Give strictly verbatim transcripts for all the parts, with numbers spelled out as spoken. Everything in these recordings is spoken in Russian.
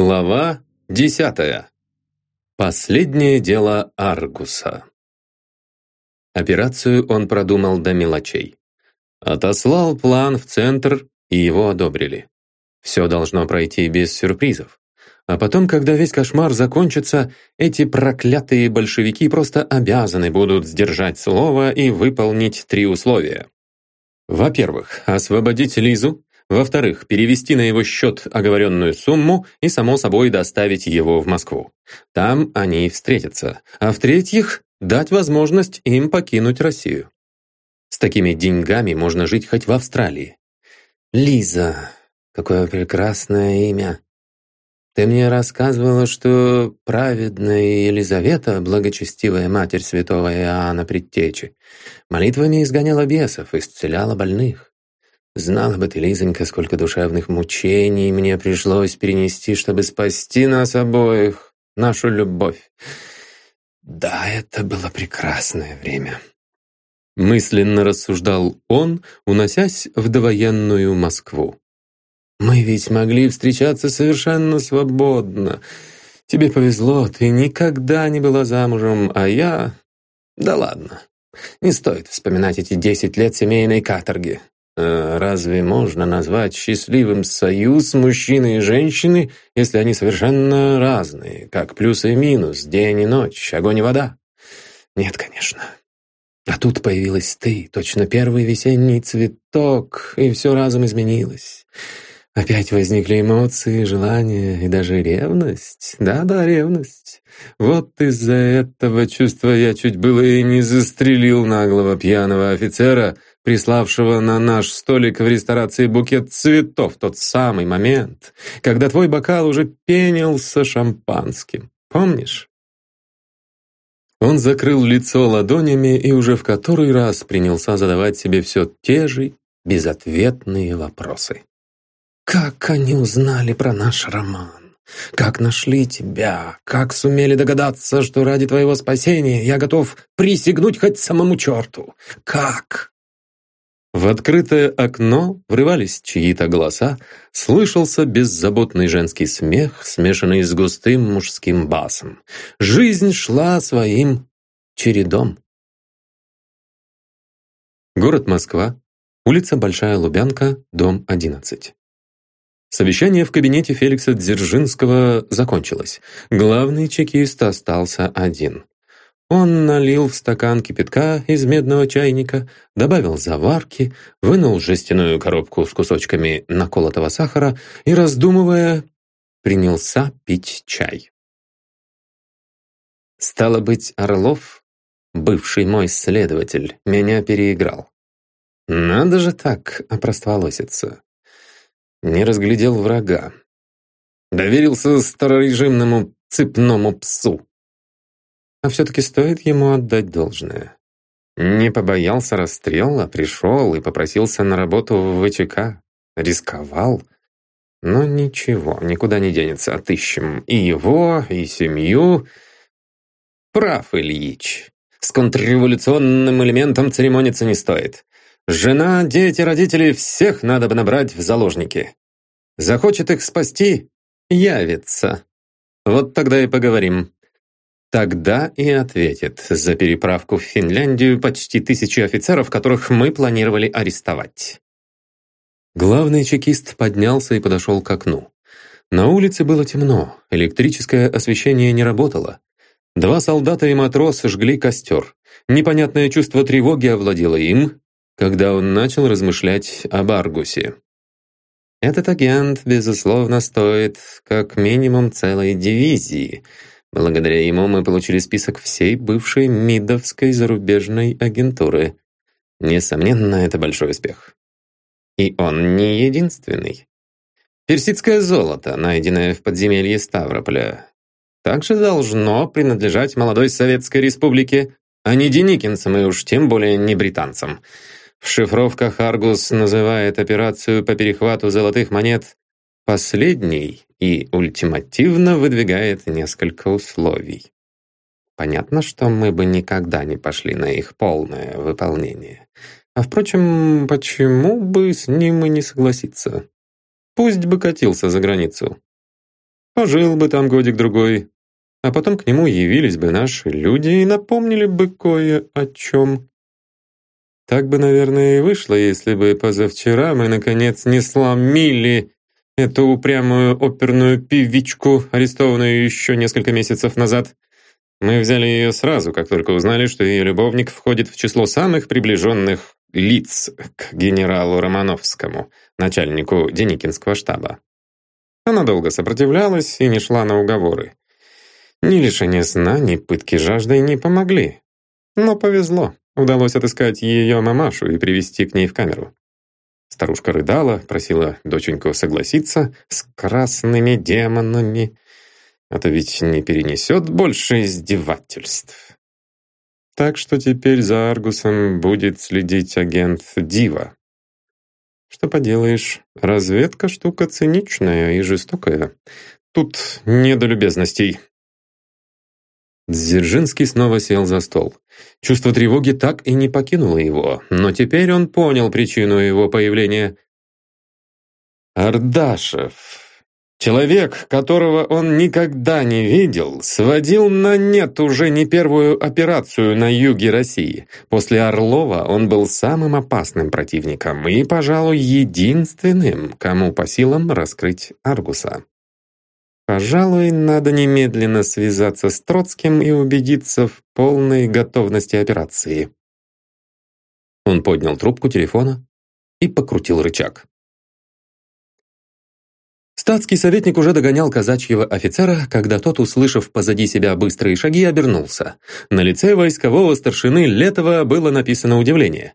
Глава десятая. Последнее дело Аргуса. Операцию он продумал до мелочей. Отослал план в центр, и его одобрили. Все должно пройти без сюрпризов. А потом, когда весь кошмар закончится, эти проклятые большевики просто обязаны будут сдержать слово и выполнить три условия. Во-первых, освободить Лизу. Во-вторых, перевести на его счет оговоренную сумму и, само собой, доставить его в Москву. Там они и встретятся. А в-третьих, дать возможность им покинуть Россию. С такими деньгами можно жить хоть в Австралии. Лиза, какое прекрасное имя. Ты мне рассказывала, что праведная Елизавета, благочестивая матерь святого Иоанна Предтечи, молитвами изгоняла бесов, исцеляла больных. Знала бы ты, Лизонька, сколько душевных мучений мне пришлось перенести, чтобы спасти нас обоих, нашу любовь. Да, это было прекрасное время. Мысленно рассуждал он, уносясь в довоенную Москву. Мы ведь могли встречаться совершенно свободно. Тебе повезло, ты никогда не была замужем, а я... Да ладно, не стоит вспоминать эти десять лет семейной каторги. Разве можно назвать счастливым союз мужчины и женщины, если они совершенно разные, как плюс и минус, день и ночь, огонь и вода? Нет, конечно. А тут появилась ты, точно первый весенний цветок, и все разом изменилось. Опять возникли эмоции, желания и даже ревность. Да-да, ревность. Вот из-за этого чувства я чуть было и не застрелил наглого пьяного офицера, приславшего на наш столик в ресторации букет цветов в тот самый момент, когда твой бокал уже пенился шампанским. Помнишь? Он закрыл лицо ладонями и уже в который раз принялся задавать себе все те же безответные вопросы. Как они узнали про наш роман? Как нашли тебя? Как сумели догадаться, что ради твоего спасения я готов присягнуть хоть самому черту? Как? В открытое окно врывались чьи-то голоса, слышался беззаботный женский смех, смешанный с густым мужским басом. Жизнь шла своим чередом. Город Москва, улица Большая Лубянка, дом одиннадцать. Совещание в кабинете Феликса Дзержинского закончилось. Главный чекист остался один. Он налил в стакан кипятка из медного чайника, добавил заварки, вынул жестяную коробку с кусочками наколотого сахара и, раздумывая, принялся пить чай. Стало быть, Орлов, бывший мой следователь, меня переиграл. Надо же так опростоволоситься. Не разглядел врага. Доверился старорежимному цепному псу. А все-таки стоит ему отдать должное. Не побоялся расстрела, пришел и попросился на работу в ВЧК. Рисковал. Но ничего, никуда не денется. Отыщем и его, и семью. Прав Ильич. С контрреволюционным элементом церемониться не стоит. Жена, дети, родители — всех надо бы набрать в заложники. Захочет их спасти — явится. Вот тогда и поговорим. Тогда и ответит за переправку в Финляндию почти тысячи офицеров, которых мы планировали арестовать. Главный чекист поднялся и подошел к окну. На улице было темно, электрическое освещение не работало. Два солдата и матрос жгли костер. Непонятное чувство тревоги овладело им, когда он начал размышлять об Аргусе. Этот агент, безусловно, стоит как минимум целой дивизии. Благодаря ему мы получили список всей бывшей МИДовской зарубежной агентуры. Несомненно, это большой успех. И он не единственный. Персидское золото, найденное в подземелье Ставрополя, также должно принадлежать молодой Советской Республике, а не деникинцам и уж тем более не британцам. В шифровках Аргус называет операцию по перехвату золотых монет последней и ультимативно выдвигает несколько условий. Понятно, что мы бы никогда не пошли на их полное выполнение. А впрочем, почему бы с ним и не согласиться? Пусть бы катился за границу. Пожил бы там годик-другой, а потом к нему явились бы наши люди и напомнили бы кое о чем. Так бы, наверное, и вышло, если бы позавчера мы, наконец, не сломили эту упрямую оперную певичку, арестованную еще несколько месяцев назад. Мы взяли ее сразу, как только узнали, что ее любовник входит в число самых приближенных лиц к генералу Романовскому, начальнику Деникинского штаба. Она долго сопротивлялась и не шла на уговоры. Ни лишение сна, ни пытки жаждой не помогли. Но повезло. Удалось отыскать ее мамашу и привести к ней в камеру. Старушка рыдала, просила доченьку согласиться с красными демонами. Это ведь не перенесет больше издевательств. Так что теперь за Аргусом будет следить агент Дива. Что поделаешь, разведка штука циничная и жестокая. Тут не до любезностей. Дзержинский снова сел за стол. Чувство тревоги так и не покинуло его, но теперь он понял причину его появления. Ардашев, человек, которого он никогда не видел, сводил на нет уже не первую операцию на юге России. После Орлова он был самым опасным противником и, пожалуй, единственным, кому по силам раскрыть Аргуса. Пожалуй, надо немедленно связаться с Троцким и убедиться в полной готовности операции. Он поднял трубку телефона и покрутил рычаг. Статский советник уже догонял казачьего офицера, когда тот, услышав позади себя быстрые шаги, обернулся. На лице войскового старшины Летова было написано удивление.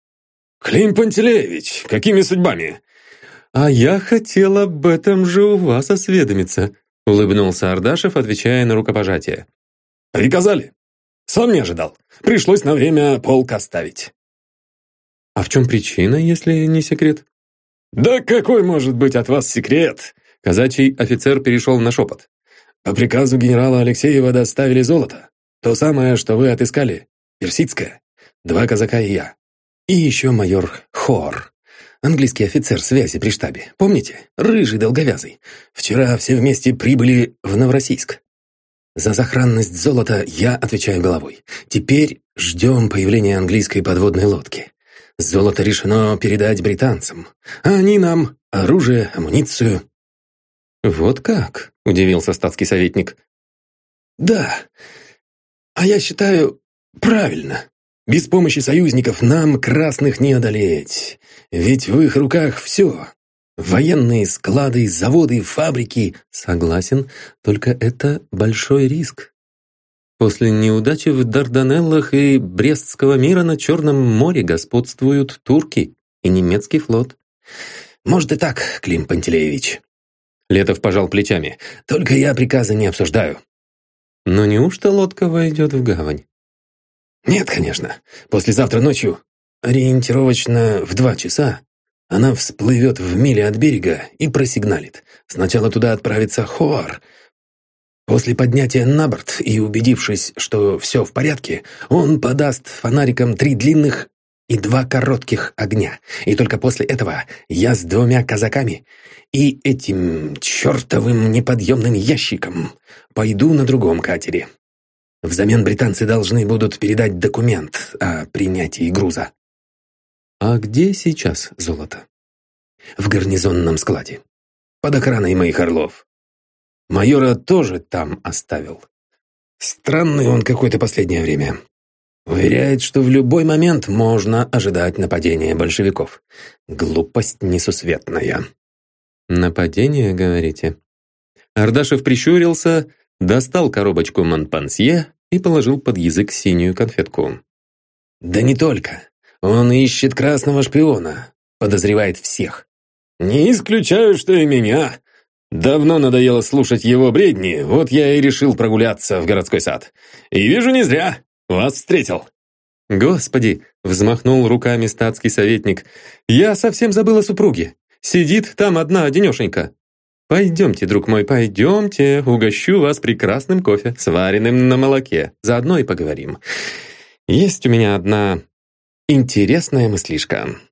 «Клим Пантелеевич, какими судьбами?» «А я хотел об этом же у вас осведомиться», — улыбнулся Ардашев, отвечая на рукопожатие. «Приказали. Сам не ожидал. Пришлось на время полк оставить». «А в чем причина, если не секрет?» «Да какой может быть от вас секрет?» Казачий офицер перешел на шепот. «По приказу генерала Алексеева доставили золото. То самое, что вы отыскали. Персидское. Два казака и я. И еще майор Хор. Английский офицер связи при штабе. Помните? Рыжий, долговязый. Вчера все вместе прибыли в Новороссийск. За сохранность золота я отвечаю головой. Теперь ждем появления английской подводной лодки. Золото решено передать британцам, а они нам оружие, амуницию». «Вот как?» – удивился статский советник. «Да. А я считаю, правильно. Без помощи союзников нам, красных, не одолеть. Ведь в их руках все. Военные склады, заводы, фабрики». «Согласен, только это большой риск. После неудачи в Дарданеллах и Брестского мира на Черном море господствуют турки и немецкий флот». «Может и так, Клим Пантелеевич». Летов пожал плечами. «Только я приказы не обсуждаю». «Но неужто лодка войдет в гавань?» «Нет, конечно. Послезавтра ночью, ориентировочно в два часа, она всплывет в миле от берега и просигналит. Сначала туда отправится Хоор. После поднятия на борт и убедившись, что все в порядке, он подаст фонариком три длинных и два коротких огня. И только после этого я с двумя казаками и этим чертовым неподъемным ящиком пойду на другом катере. Взамен британцы должны будут передать документ о принятии груза». «А где сейчас золото?» «В гарнизонном складе. Под охраной моих орлов. Майора тоже там оставил. Странный он какой-то последнее время. Уверяет, что в любой момент можно ожидать нападения большевиков. Глупость несусветная». «Нападение, говорите?» Ардашев прищурился, достал коробочку Монпансье и положил под язык синюю конфетку. «Да не только. Он ищет красного шпиона. Подозревает всех. Не исключаю, что и меня. Давно надоело слушать его бредни, вот я и решил прогуляться в городской сад. И вижу, не зря. Вас встретил». «Господи!» — взмахнул руками статский советник. «Я совсем забыл о супруге. Сидит там одна одинешенька. Пойдемте, друг мой, пойдемте, угощу вас прекрасным кофе, сваренным на молоке. Заодно и поговорим. Есть у меня одна интересная мыслишка».